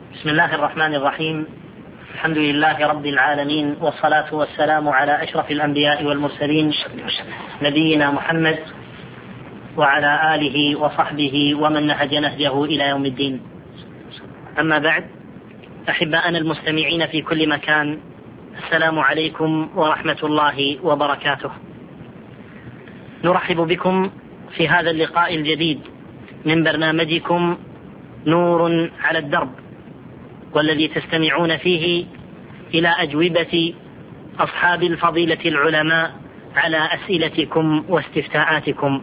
بسم الله الرحمن الرحيم. الحمد لله رب العالمين، والصلاة والسلام على أشرف الأنبياء والمرسلين نبينا محمد وعلى آله وصحبه ومن نهج نهجه إلى يوم الدين. أما بعد، أحباءنا المستمعين في كل مكان، السلام عليكم ورحمة الله وبركاته. نرحب بكم في هذا اللقاء الجديد من برنامجكم نور على الدرب، والذي تستمعون فيه إلى أجوبة أصحاب الفضيلة العلماء على أسئلتكم واستفتاءاتكم.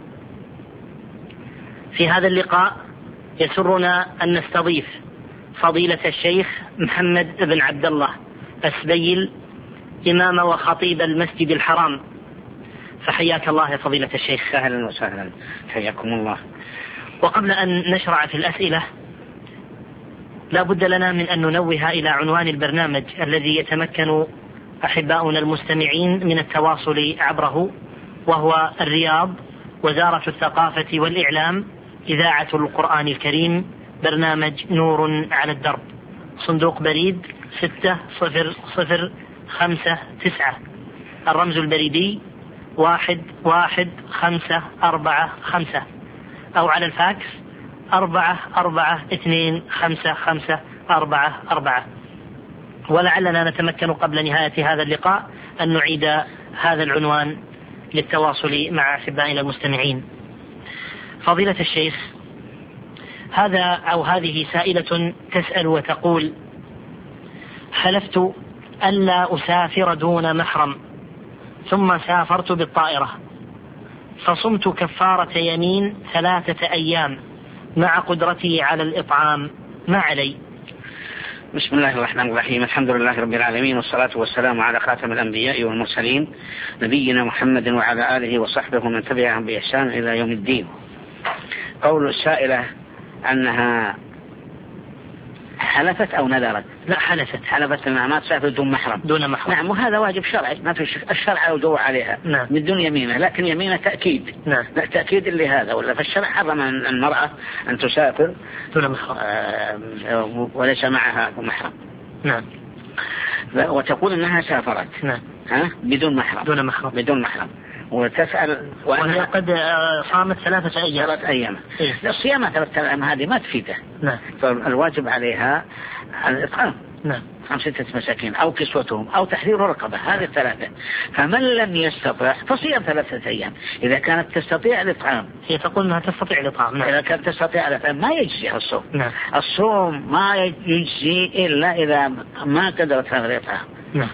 في هذا اللقاء يسرنا أن نستضيف فضيلة الشيخ محمد بن عبد الله السبيل، إمام وخطيب المسجد الحرام. فحياك الله يا فضيلة الشيخ. أهلا وسهلا، حياكم الله. وقبل أن نشرع في الأسئلة، لا بد لنا من أن ننوه إلى عنوان البرنامج الذي يتمكن أحباؤنا المستمعين من التواصل عبره، وهو الرياض، وزارة الثقافة والإعلام، إذاعة القرآن الكريم، برنامج نور على الدرب، صندوق بريد 600549، الرمز البريدي 11545، أو على الفاكس 44255544. ولعلنا نتمكن قبل نهاية هذا اللقاء أن نعيد هذا العنوان للتواصل مع أحبائنا المستمعين. فضيلة الشيخ، هذه سائلة تسأل وتقول: حلفت ألا أسافر دون محرم، ثم سافرت بالطائرة، فصمت كفارة يمين 3 أيام مع قدرتي على الإطعام، ما علي؟ بسم الله الرحمن الرحيم. الحمد لله رب العالمين، والصلاة والسلام على خاتم الأنبياء والمرسلين نبينا محمد وعلى آله وصحبه ومن تبعهم بإحسان إلى يوم الدين. قول السائلة أنها حلفت أو نذرت؟ لا، حلفت أنها ما تسافر دون محرم. نعم، وهذا واجب شرعي، ما في الشرع يدور عليها. نعم. من دون يمينه، لكن يمينه تأكيد. نعم. لا تأكيد اللي هذا، ولا في الشرع حرم المرأة أن تسافر دون محرم وليس معها محرم. نعم. وتقول أنها سافرت. نعم. بدون محرم. بدون محرم. وتسأل وهي قد صامت 3 أيام. 3 أيام. الصيام 3 أيام هذه ما تفيده. نعم. فالواجب عليها الإطعام. نعم. 5 مساكين أو كسوتهم أو تحرير رقبة، هذه 3. فمن لم يستطع فصيام 3 أيام إذا كانت تستطيع الإطعام. هي تقول أنها تستطيع الإطعام. نعم. إذا كانت تستطيع الإطعام ما يجزي الصوم. نعم. الصوم ما يجزي إلا إذا ما قدرت هذا الإطعام. نعم.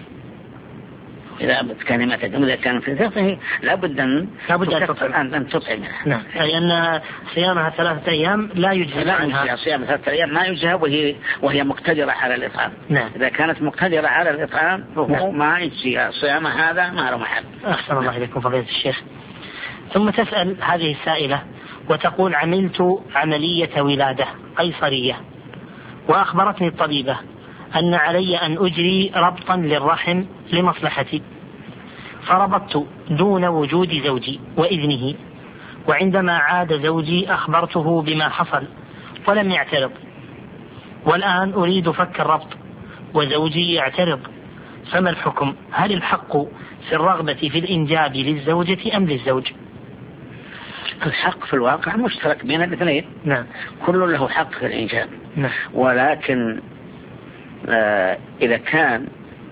إذا كان ما تقدم، إذا كان في ثقه لابد أن تطعمها. نعم. لأن صيامها 3 أيام لا يجزي عنها. صيام 3 أيام ما يجزيها وهي مقتدرة على الإطعام. نعم. إذا كانت مقتدرة على الإطعام فهو ما يجزيها صيام، هذا ما له محل. أحسن الله إليكم فضيلة الشيخ. ثم تسأل هذه السائلة وتقول: عملت عملية ولادة قيصرية، وأخبرتني الطبيبة أن علي أن أجري ربطا للرحم لمصلحتي، فربطت دون وجود زوجي وإذنه، وعندما عاد زوجي أخبرته بما حصل ولم يعترض، والآن أريد فك الربط وزوجي يعترض، فما الحكم؟ هل الحق في الرغبة في الإنجاب للزوجة أم للزوج؟ الحق في الواقع مشترك بين الاثنين. نعم. كل له حق في الإنجاب. نعم. ولكن إذا كان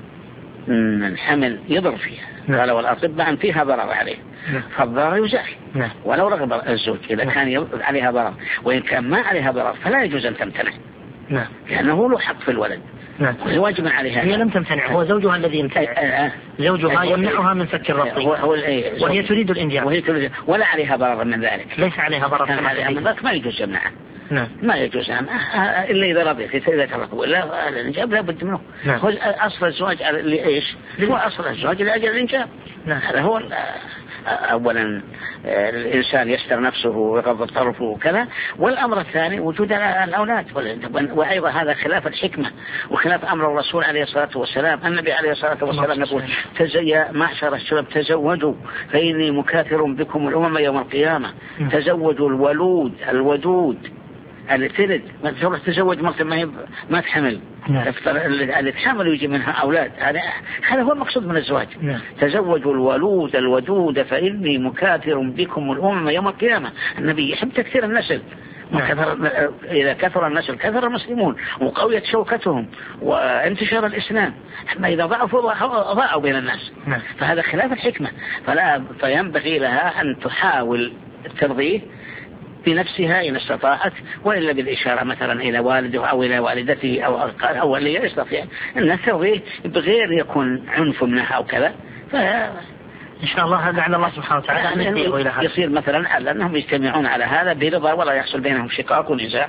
الحمل يضر فيها، قالوا الأطباء أن فيها ضرر عليه، فالضرر يزال ولو رغب الزوج. إذا كان عليها ضرر، وإن كان ما عليها ضرر فلا يجوز أن تمتنع، لأنه له حق في الولد. وهي واجب عليها. هي لم تمتنع، هو زوجها الذي يمتنع. زوجها يمنعها من فك الربط، وهي تريد الإنجاب، ولا عليها ضرر من ذلك. ليس عليها ضرر من ذلك، ما يجوز يمنعها. ما يجوز إلا إذا رضيت، إذا تركوا إلا الإنجاب لا بد منه. هو أصل الزواج لإيش؟ هو أصل الزواج لأجل الإنجاب. هذا هو. أولا الإنسان يستر نفسه ويغض طرفه وكذا، والأمر الثاني وجود الأولاد. وأيضا هذا خلاف الحكمة وخلاف أمر الرسول عليه الصلاة والسلام. النبي عليه الصلاة والسلام يقول: يا معشر الشباب تزوجوا فإني مكاثر بكم الأمم يوم القيامة. تزوجوا الولود الودود اللي تلد ما تروح تزوج مرة ما تحمل، اللي تحمل ويجي منها أولاد، هذا هو المقصود من الزواج. تزوجوا الولود الودود فإني مكاثر بكم الأمم يوم القيامة. النبي يحب تكثير النسل، إذا كثر النسل كثر المسلمون وقويت شوكتهم وانتشار الإسلام، أما إذا ضاعوا بين الناس. فهذا خلاف الحكمة، فينبغي لها أن تحاول ترضيه بنفسها إن استطاعت، وإلا بالإشارة مثلا إلى والده أو إلى والدته أو اللي يستطيع أن ترضيه بغير يكون عنف منها أو كذا. إن شاء الله هذا على الله سبحانه وتعالى يعني يصير مثلا على أنهم يجتمعون على هذا برضا ولا يحصل بينهم شقاق ونزاع،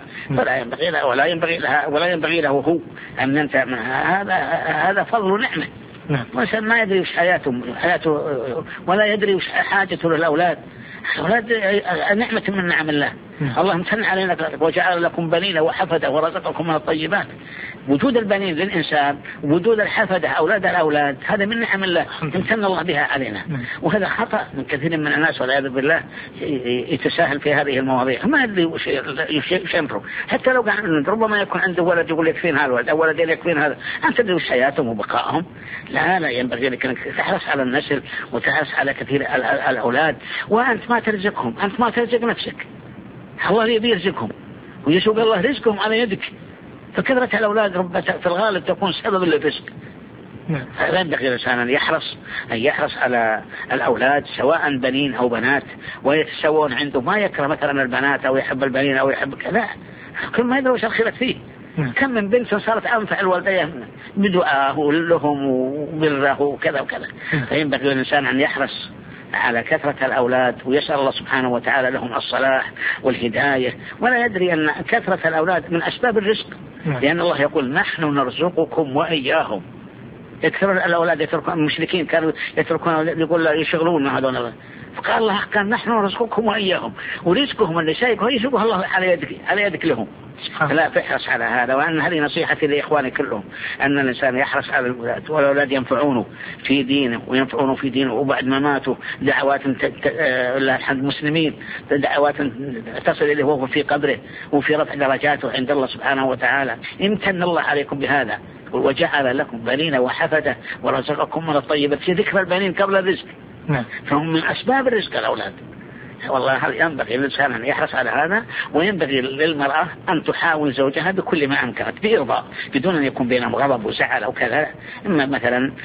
ولا ينبغي له هو أن ينتهي من هذا فضل نعمة. مثلا ما يدري وش حياته ولا يدري وش حاجته للأولاد. الأولاد نعمة من نعم الله. الله امتن علينا وجعل لكم بنين وحفدة ورزقكم من الطيبات. وجود البنين للإنسان وجود الحفدة أولاد الأولاد هذا من نعم الله امتن الله بها علينا. وهذا خطأ من كثير من الناس والعياذ بالله يتساهل في هذه المواضيع، ما يدري وش يشمره. حتى لو كان ربما يكون عنده ولد يقول يكفين هذا الولد أو ولدين يكفين هذا، أنت تدري وش حياتهم وبقائهم. لا ينبغي لك أنك تحرص على النسل وتحرص على كثير الأولاد، وأنت ما ترزقهم، أنت ما ترزق نفسك، الله يبي يرزقهم ويسوق الله رزقهم على يدك. فكثرة الأولاد في الغالب تكون سبب للرزق. فلا ينبغي الإنسان أن يحرص على الأولاد سواء بنين أو بنات، ويتساوون عنده، ما يكره مثلا البنات أو يحب البنين أو يحب كذا، كل ما يدري وش الخيرة فيه. كم من بنت صارت أنفع الوالدين بدعاه لهم وبره وكذا وكذا. فينبغي الإنسان أن يحرص على كثرة الأولاد ويسأل الله سبحانه وتعالى لهم الصلاح والهداية، ولا يدري أن كثرة الأولاد من أسباب الرزق، لأن الله يقول نحن نرزقكم وإياهم. يكثر الأولاد يتركون المشركين كانوا يتركون يقول يشغلون مع هذول، فقال الله قال نحن نرزقكم وإياهم، ورزقهم اللي شايفه يسوقه الله على يدك لهم. لا تحرص على هذا. وأن هذه نصيحتي لإخواني كلهم، أن الإنسان يحرص على الأولاد، والأولاد ينفعونه في دينه وينفعونه في دينه، وبعد ما ماتوا دعوات المسلمين، دعوات تصل إليه وهو في قبره وفي رفع درجاته عند الله سبحانه وتعالى. امتن الله عليكم بهذا وجعل لكم بنين وحفدة ورزقكم من الطيبات. في ذكر البنين قبل الرزق، فهم من أسباب الرزق الأولاد. والله ينبغي للإنسان أن يحرص على هذا، وينبغي للمرأة أن تحاول زوجها بكل ما أمكنت بإرضاء، بدون أن يكون بينهم غضب وزعل أو كذا. إما مثلا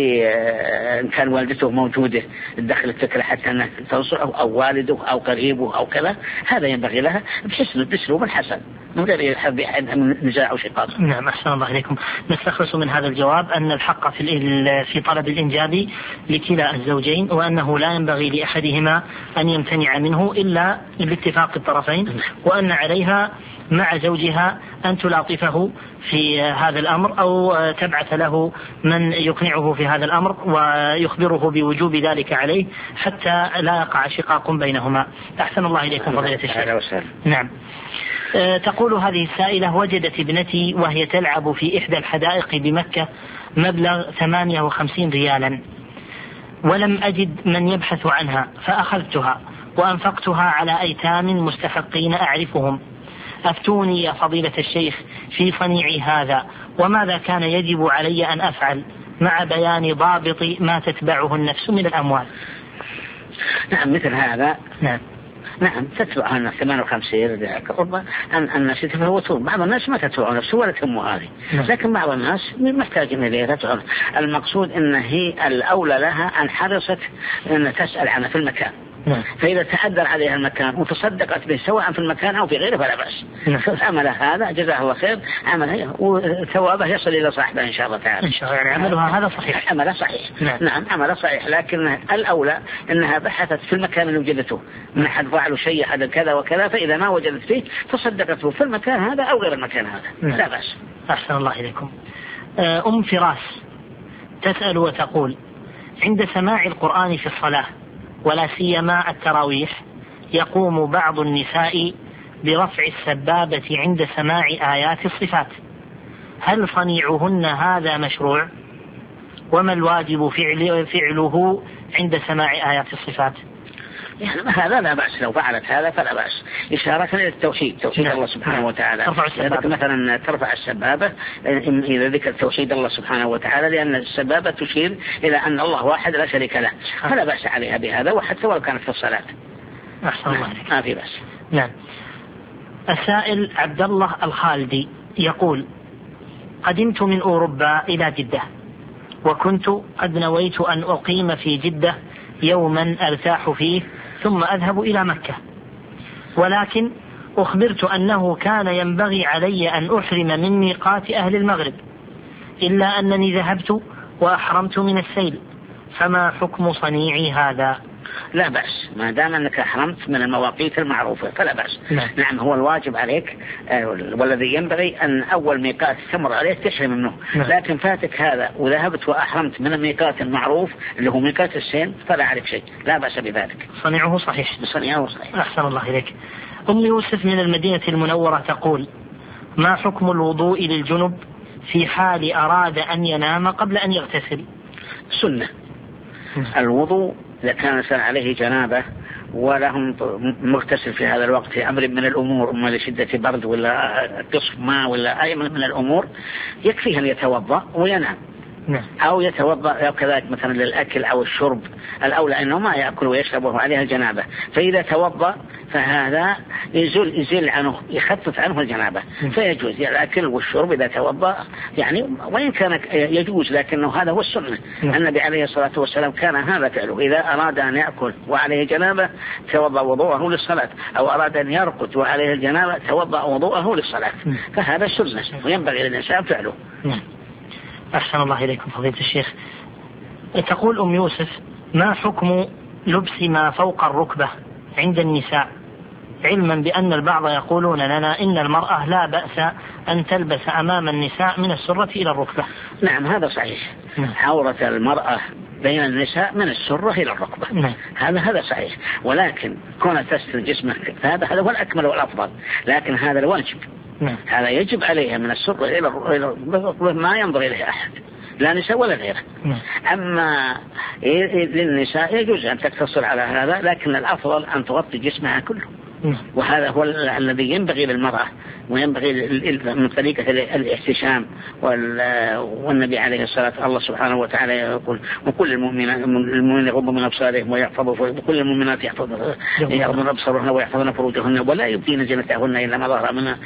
إن كان والدته موجودة دخلت فكرة حتى أن تنصحه أو والده أو قريبه أو كذا، هذا ينبغي لها بأسلوب الحسن من غير نزاع أو شقاق. نعم، أحسن الله إليكم. نستخلص من هذا الجواب أن الحق في طلب الإنجاب لكلا الزوجين، وأنه لا ينبغي لأحدهما أن يمتنع منه إلا باتفاق الطرفين، وأن عليها مع زوجها أن تلاطفه في هذا الأمر أو تبعث له من يقنعه في هذا الأمر ويخبره بوجوب ذلك عليه حتى لا يقع شقاق بينهما. أحسن الله إليكم فضيلة الشيخ. نعم. تقول هذه السائلة: وجدت ابنتي وهي تلعب في إحدى الحدائق بمكة مبلغ 58 ريالا، ولم أجد من يبحث عنها، فأخذتها وأنفقتها على أيتام مستحقين أعرفهم. أفتوني يا فضيلة الشيخ في صنيعي هذا، وماذا كان يجب علي أن أفعل مع بيان ضابط ما تتبعه النفس من الأموال؟ نعم، مثل هذا. نعم تتبعها الناس 58 الناس يتفوتون. بعض الناس ما تتبعوا نفسه ولا تهمه هذه، لكن بعض الناس محتاجين إليها تتبعون. المقصود أن هي الأولى لها أن حرصت أن تسأل عنها في المكان، فإذا تعذر عليها المكان وتصدقت به سواء في المكان أو في غيره فلا بأس. عمل هذا جزاه الله خير، عمل وثوابه يصل إلى صاحبه إن شاء الله تعالى. إن شاء الله يعني عملها هذا صحيح. عمله صحيح. نعم عمله صحيح، لكن الأولى أنها بحثت في المكان اللي وجدته، من حد فعل شيء حد كذا وكذا، فإذا ما وجدت فيه تصدقته في المكان هذا أو غير المكان هذا. لا بأس. أحسن الله إليكم. أم فراس تسأل وتقول: عند سماع القرآن في الصلاة ولا سيما التراويح يقوم بعض النساء برفع السبابة عند سماع آيات الصفات، هل صنيعهن هذا مشروع؟ وما الواجب فعله عند سماع آيات الصفات؟ يعني هذا لا بأس، لو فعلت هذا فلا بأس، إشارة إلى التوحيد، توحيد الله سبحانه وتعالى. مثلا ترفع السبابة إذا ذكر توحيد الله سبحانه وتعالى، لأن السبابة تشير إلى أن الله واحد لا شريك له، فلا بأس عليها بهذا، وحتى ولو كانت في الصلاة. أحسن الله عليك. ما في بأس. نعم. السائل عبد الله الخالدي يقول: قدمت من أوروبا إلى جدة، وكنت قد نويت أن أقيم في جدة يوما أرتاح فيه ثم أذهب إلى مكة، ولكن أخبرت أنه كان ينبغي علي أن أحرم من ميقات أهل المغرب، إلا أنني ذهبت وأحرمت من السيل، فما حكم صنيعي هذا؟ لا بأس، ما دام أنك أحرمت من المواقيت المعروفة فلا بأس. نعم هو الواجب عليك والذي ينبغي أن أول ميقات تمر عليك تحرم منه. لكن فاتك هذا وذهبت وأحرمت من الميقات المعروف اللي هو ميقات السيل فلا عليك شيء، لا بأس بذلك. صنيعه صحيح. صنيعه صحيح. أحسن الله إليك. أم يوسف من المدينة المنورة تقول: ما حكم الوضوء للجنب في حال أراد أن ينام قبل أن يغتسل؟ سنة الوضوء إذا كان الإنسان عليه جنابة ولهم مغتسل في هذا الوقت في أمر من الأمور، إما لشدة برد ولا قصف ماء ولا أي من الأمور، يكفيه أن يتوضأ وينام. أو يتوضأ أو كذلك مثلا للأكل أو الشرب، الأولى أنه ما يأكل ويشرب وهو عليها الجنابة، فإذا توضأ فهذا يزيل عنه، يخفف عنه الجنابة، فيجوز الأكل والشرب إذا توضأ، يعني وإن كان يجوز لكنه هذا هو السنة. النبي عليه الصلاة والسلام كان هذا فعله، إذا أراد أن يأكل وعليه جنابة توضأ وضوءه للصلاة، أو أراد أن يرقد وعليه الجنابة توضأ وضوءه للصلاة، فهذا سنة وينبغي للإنسان فعله. أحسن الله إليكم فضيلة الشيخ. تقول أم يوسف: ما حكم لبس ما فوق الركبة عند النساء، علما بأن البعض يقولون لنا إن المرأة لا بأس أن تلبس أمام النساء من السرة إلى الركبة؟ نعم هذا صحيح. عورة المرأة بين النساء من السرة إلى الركبة، هذا صحيح، ولكن كون تستر جسمك هذا هو الأكمل والأفضل، لكن هذا الواجب. هذا يجب عليها من السرة إلى الركبة، ما ينظر إليه أحد، لا نساء ولا غيره. أما للنساء يجوز أن تقتصر على هذا، لكن الأفضل أن تغطي جسمها كله، وهذا هو الذي ينبغي للمرأة، وينبغي من طريقة الاحتشام. والنبي عليه الصلاة الله سبحانه وتعالى يقول: وكل المؤمنين يغضوا من أبصارهم ويحفظوا، وكل المؤمنات يغضن أبصارهن ويحفظن فروجهن ولا يبدين زينتهن إلا ما ظهر منها.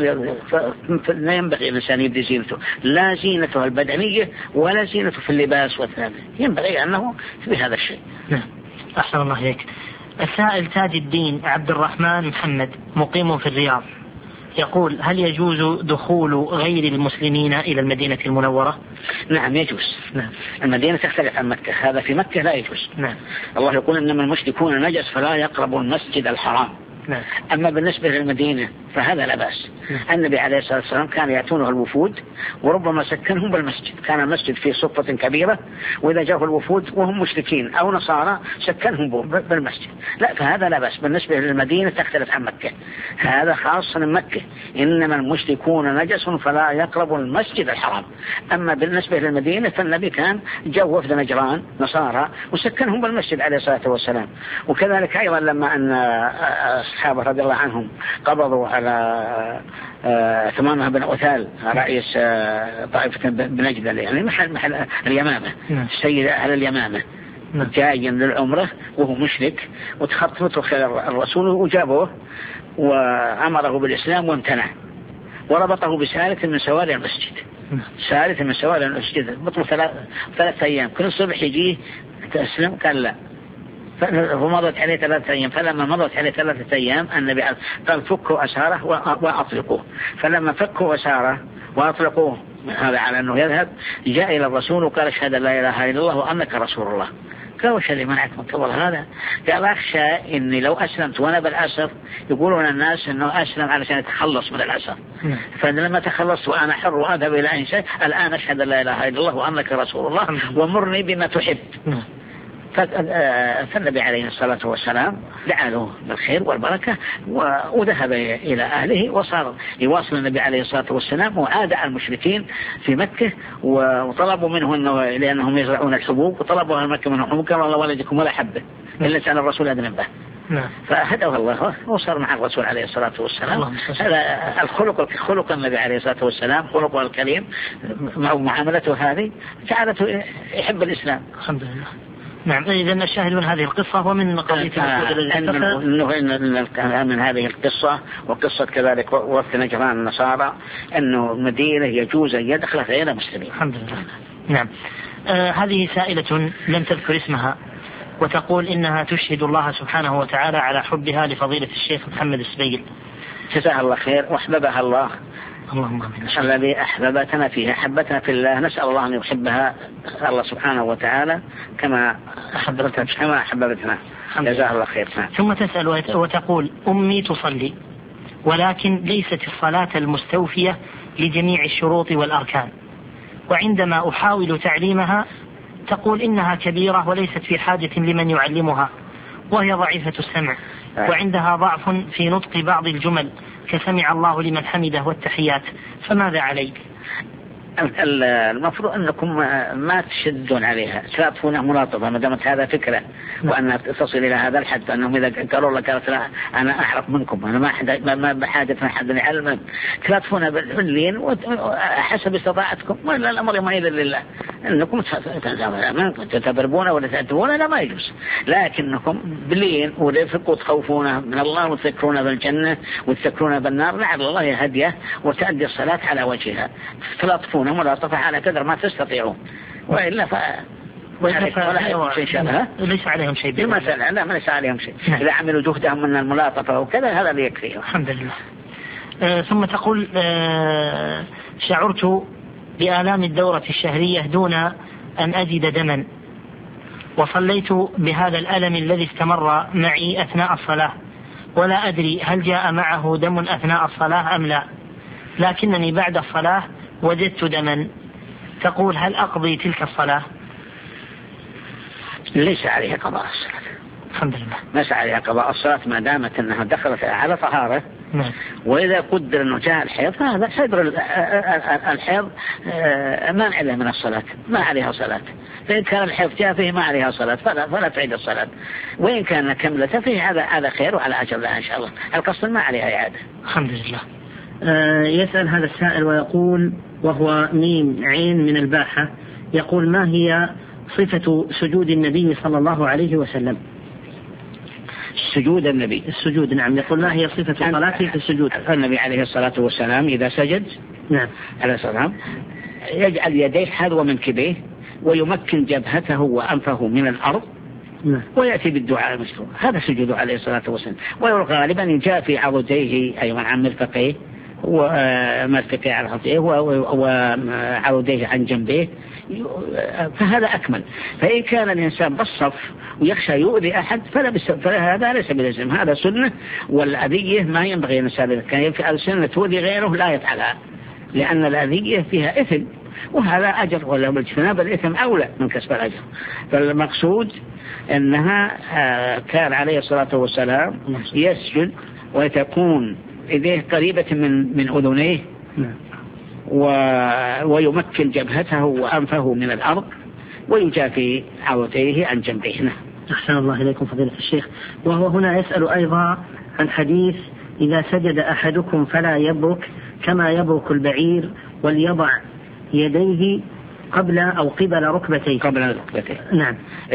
لا ينبغي الإنسان يبدي زينته، لا زينته البدنية ولا زينته في اللباس والثياب، ينبغي أنه بهذا الشيء. أحسن الله إليك. السائل تاج الدين عبد الرحمن محمد مقيم في الرياض يقول: هل يجوز دخول غير المسلمين إلى المدينة المنورة؟ نعم يجوز. المدينة تختلف عن مكة، هذا في مكة لا يجوز. الله يقول: إنما المشركون نجس فلا يقربوا المسجد الحرام. أما بالنسبة للمدينة فهذا لا بأس. النبي عليه الصلاة والسلام كان يأتونه الوفود وربما سكنهم بالمسجد، كان المسجد فيه صفة كبيرة، وإذا جاءوا الوفود وهم مشركين أو نصارى سكنهم بالمسجد، لا فهذا لا بأس. بالنسبة للمدينة تختلف عن مكة، هذا خاص من مكة، إنما المشركون نجس فلا يقربوا المسجد الحرام. أما بالنسبة للمدينة فالنبي كان جاء وفد نجران نصارى وسكنهم بالمسجد عليه الصلاة والسلام. وكذلك أيضا لما أن الصحابة رضي الله عنهم قبضوا على ثمامة بن أثال رئيس طائفة بنجد، يعني محل اليمامة، السيد أهل اليمامة، جاي للعمرة وهو مشرك، وتخطفته الرسول وجابوه وأمره بالإسلام وامتنع، وربطه بسالة من سواري المسجد، سالة من سواري المسجد، بطل 3 أيام، كل صبح يجيه تسلم، قال لا، فمضت عليه 3 أيام. فلما مضت عليه 3 أيام النبي قال: فكوا أساره وأطلقوه. فلما فكوا أساره وأطلقوه هذا على أنه يذهب، جاء إلى الرسول وقال: أشهد أن لا إله إلا الله وأنك رسول الله. قال: وش اللي منعك من قبل هذا؟ قال: أخشى إني لو أسلمت وأنا بالأسر يقولون الناس أنه أسلم علشان يتخلص من الأسر، فلما تخلصت وأنا حر وأذهب إلى أي شيء، الآن أشهد أن لا إله إلا الله وأنك رسول الله ومرني بما تحب. فالنبي عليه الصلاة والسلام دعا له بالخير والبركة وذهب إلى أهله، وصار يواصل النبي عليه الصلاة والسلام وعادع المشركين في مكة، وطلبوا منه أنه لأنهم يزرعون الحبوب، وطلبوا مكة منه حبوب، قال: الله ولدكم ولا حبة إلا سأل الرسول أذن به. فهدوه الله وصار مع الرسول عليه الصلاة والسلام. هذا الخلق النبي عليه الصلاة والسلام خلقه الكريم مع معاملته هذه جعلته يحب الإسلام. الحمد لله. نعم. إذن الشاهد من هذه القصة ومن قضية من هذه القصة وقصة كذلك وفد نجران النصارى أنه مدينة يجوز أن يدخل غير مسلمين. الحمد لله. نعم. هذه سائلة لم تذكر اسمها وتقول إنها تشهد الله سبحانه وتعالى على حبها لفضيلة الشيخ محمد السبيل. جزاها الله خير وأحببها الله. اللهم آمين. الذي أحببتنا فيها حبتنا في الله، نسأل الله أن يحبها الله سبحانه وتعالى كما أحببتنا. جزاها الله خير. ثم تسأل وتقول أمي تصلي ولكن ليست الصلاة المستوفية لجميع الشروط والأركان، وعندما أحاول تعليمها تقول إنها كبيرة وليست في حاجة لمن يعلمها، وهي ضعيفة السمع وعندها ضعف في نطق بعض الجمل كسمع الله لمن حمده والتحيات، فماذا عليك؟ المفروض أنكم ما تشدون عليها، تلافونها ملاطفة ما دامت هذا فكرة وأنها تصل إلى هذا الحد، أنهم إذا قالوا لك قالت لا أنا أعرف منكم أنا ما بحاجة أحد يعلم، تلافونها بالحلين وحسب استطاعتكم، ولا الأمر ما إلا لله. أنكم تتبربون ولا تأتبون لا ما يجوز، لكنكم بلين ورفق وتخوفون من الله وتذكرون بالجنة وتذكرون بالنار لعل الله يهديه وتأدي الصلاة على وجهها، تلطفون ملاطفة على قدر ما تستطيعون، وإلا ليس عليهم شيء بالمسألة. لا ما ليس عليهم شيء. إذا عملوا جهدهم من الملاطفة وكذا هذا اللي يكفيه. الحمد لله. ثم تقول شعرت بآلام الدورة الشهرية دون أن أجد دما، وصليت بهذا الألم الذي استمر معي أثناء الصلاة، ولا أدري هل جاء معه دم أثناء الصلاة أم لا، لكنني بعد الصلاة وجدت دما. تقول هل أقضي تلك الصلاة؟ ليس عليها قضاء الصلاة. الحمد لله. ليس عليها قضاء الصلاة ما دامت أنها دخلت على طهارة. وإذا قدر أنه جاء الحيض فهذا حيض الحيض مانع له من الصلاة، ما عليها صلاة. فإن كان الحيض جاء فيه ما عليها صلاة فلا تعيد الصلاة، وإن كان كملته فيه هذا خير وعلى أجر لها إن شاء الله. القصد ما عليها إعادة. الحمد لله. يسأل هذا السائل ويقول، وهو ميم عين من الباحة، يقول ما هي صفة سجود النبي صلى الله عليه وسلم؟ سجود النبي. السجود نعم. يقول ما هي صفة صلاته في السجود؟ النبي عليه الصلاة والسلام إذا سجد نعم عليه الصلاة يجعل يديه حذو منكبيه ويمكن جبهته وأنفه من الأرض ويأتي بالدعاء المشروع. هذا سجوده عليه الصلاة والسلام. وغالبا يجافي عضديه أيضا عن مرفقيه ومرفقيه على خطيه وعضديه عن جنبيه، فهذا أكمل. فإن كان الإنسان بالصف ويخشى يؤذي أحد فهذا ليس بلازم، هذا سنة. والأذية ما ينبغي الإنسان إذا كان السنة تؤذي غيره لا يفعلها، لأن الأذية فيها إثم وهذا أجر، ولا باجتناب الإثم أولى من كسب الأجر. فالمقصود أنها كان عليه الصلاة والسلام يسجد وتكون إيديه قريبة من أذنيه ويمكن جبهته وأنفه من الأرض ويجافي عضديه عن جنبيه. أحسن الله إليكم فضيلة الشيخ. وهو هنا يسأل أيضا عن حديث إذا سجد أحدكم فلا يبرك كما يبرك البعير وليضع يديه قبل أو قبل ركبتيه. نعم.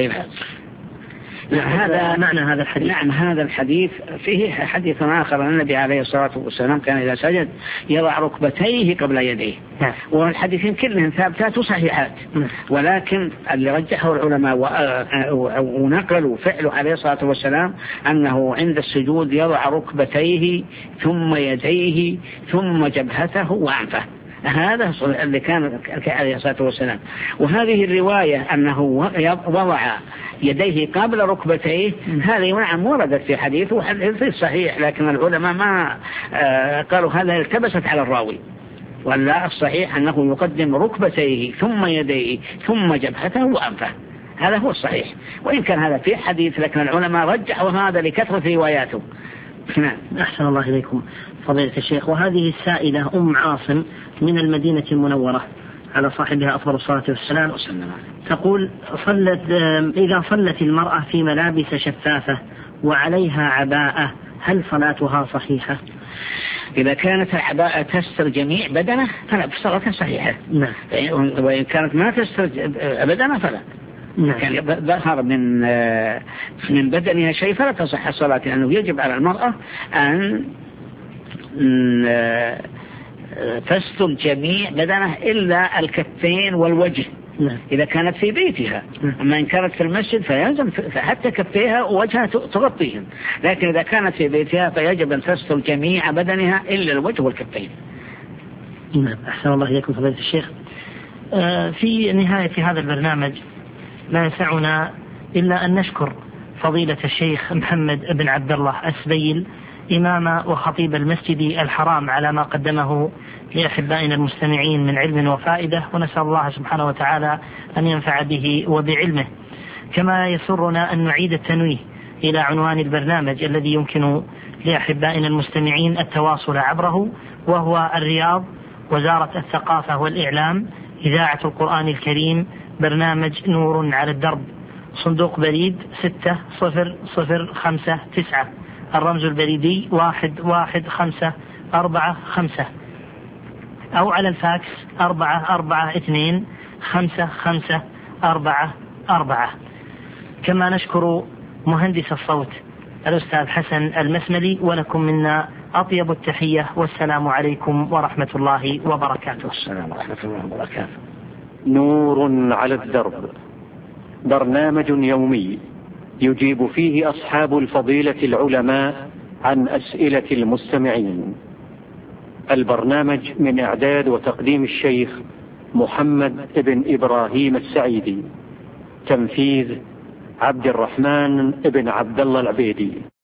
هذا معنى هذا الحديث. نعم هذا الحديث فيه حديث آخر أن النبي عليه الصلاة والسلام كان إذا سجد يضع ركبتيه قبل يديه. والحديثين كلهم ثابتات وصحيحات، ولكن اللي رجحه العلماء ونقلوا فعله عليه الصلاة والسلام أنه عند السجود يضع ركبتيه ثم يديه ثم جبهته وأنفه. هذا اللي كان عليه الصلاة والسلام. وهذه الرواية أنه وضع يديه قبل ركبتيه هذه نعم وردت في حديث وحديث صحيح، لكن العلماء ما قالوا هذا التبست على الراوي، ولا الصحيح أنه يقدم ركبتيه ثم يديه ثم جبهته وأنفه، هذا هو الصحيح. وإن كان هذا في حديث لكن العلماء رجحوا هذا لكثرة رواياته. أحسن الله إليكم فضيلة الشيخ. وهذه السائلة أم عاصم من المدينة المنورة على صاحبها أفضل الصلاة والسلام تقول إذا صلت المرأة في ملابس شفافة وعليها عباءة هل صلاتها صحيحة؟ إذا كانت العباءة تستر جميع بدنه فلا، صلاتها صحيحة. نعم. وإن كانت ما تستر بدنه فلا. نعم. كان ظهر من بدنها شيء فلا تصح الصلاة، لأنه يجب على المرأة أن تستر جميع بدنه إلا الكفين والوجه. نعم. إذا كانت في بيتها. أما إن كانت في المسجد فيلزم حتى كفيها ووجهها تغطيهم، لكن إذا كانت في بيتها فيجب أن تستر جميع بدنها إلا الوجه والكفين. نعم. أحسن الله إليكم فضيلة الشيخ. في نهاية هذا البرنامج لا يسعنا إلا أن نشكر فضيلة الشيخ محمد بن عبد الله السبيل إمام وخطيب المسجد الحرام على ما قدمه لأحبائنا المستمعين من علم وفائدة، ونسأل الله سبحانه وتعالى أن ينفع به وبعلمه. كما يسرنا أن نعيد التنويه إلى عنوان البرنامج الذي يمكن لأحبائنا المستمعين التواصل عبره، وهو الرياض، وزارة الثقافة والإعلام، إذاعة القرآن الكريم، برنامج نور على الدرب، صندوق بريد 60059، الرمز البريدي 11545، أو على الفاكس 4425544. كما نشكر مهندس الصوت الأستاذ حسن المسملي، ولكم منا أطيب التحية، والسلام عليكم ورحمة الله وبركاته. السلام ورحمة الله وبركاته. نور على الدرب، برنامج يومي يجيب فيه أصحاب الفضيلة العلماء عن أسئلة المستمعين. البرنامج من إعداد وتقديم الشيخ محمد بن إبراهيم السعيدي، تنفيذ عبد الرحمن بن عبد الله العبيدي.